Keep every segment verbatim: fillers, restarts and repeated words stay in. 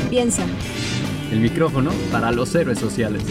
piensa. El micrófono para los héroes sociales.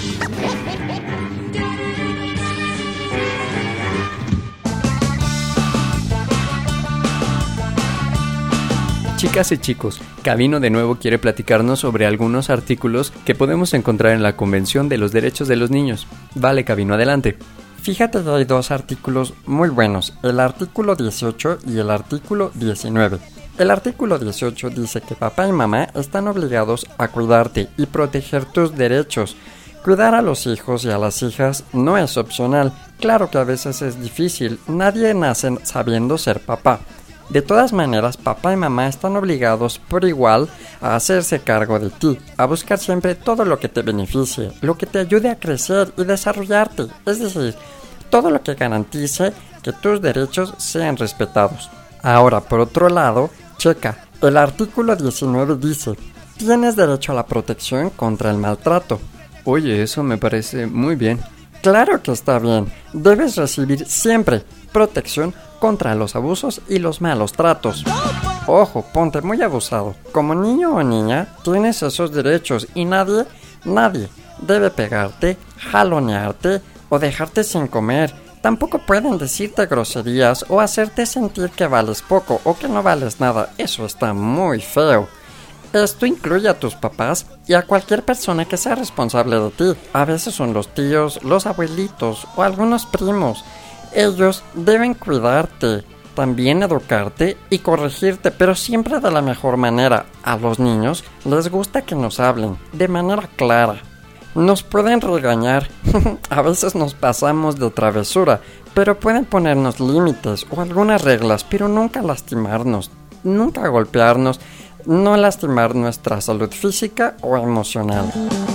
Chicas y chicos, Gabino de nuevo quiere platicarnos sobre algunos artículos que podemos encontrar en la Convención de los Derechos de los Niños. Vale, Gabino, adelante. Fíjate que hay dos artículos muy buenos, el artículo dieciocho y el artículo diecinueve. El artículo dieciocho dice que papá y mamá están obligados a cuidarte y proteger tus derechos. Cuidar a los hijos y a las hijas no es opcional. Claro que a veces es difícil, nadie nace sabiendo ser papá. De todas maneras, papá y mamá están obligados por igual a hacerse cargo de ti, a buscar siempre todo lo que te beneficie, lo que te ayude a crecer y desarrollarte, es decir, todo lo que garantice que tus derechos sean respetados. Ahora, por otro lado, checa, el artículo diecinueve dice, tienes derecho a la protección contra el maltrato. Oye, eso me parece muy bien. Claro que está bien, debes recibir siempre protección contra los abusos y los malos tratos. Ojo, ponte muy abusado. Como niño o niña, tienes esos derechos y nadie, nadie debe pegarte, jalonearte o dejarte sin comer. Tampoco pueden decirte groserías o hacerte sentir que vales poco o que no vales nada. Eso está muy feo. Esto incluye a tus papás y a cualquier persona que sea responsable de ti. A veces son los tíos, los abuelitos o algunos primos. Ellos deben cuidarte, también educarte y corregirte, pero siempre de la mejor manera. A los niños les gusta que nos hablen de manera clara. Nos pueden regañar, a veces nos pasamos de travesura, pero pueden ponernos límites o algunas reglas, pero nunca lastimarnos, nunca golpearnos, no lastimar nuestra salud física o emocional.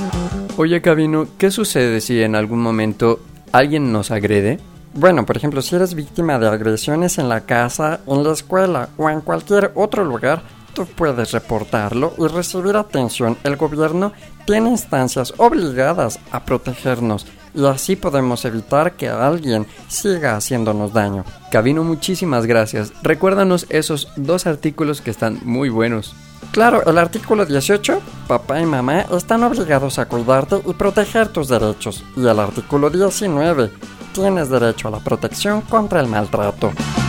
Oye, Gabino, ¿qué sucede si en algún momento alguien nos agrede? Bueno, por ejemplo, si eres víctima de agresiones en la casa, en la escuela o en cualquier otro lugar, tú puedes reportarlo y recibir atención. El gobierno tiene instancias obligadas a protegernos y así podemos evitar que alguien siga haciéndonos daño. Gabino, muchísimas gracias. Recuérdanos esos dos artículos que están muy buenos. Claro, el artículo dieciocho, papá y mamá están obligados a cuidarte y proteger tus derechos. Y el artículo diecinueve, tienes derecho a la protección contra el maltrato.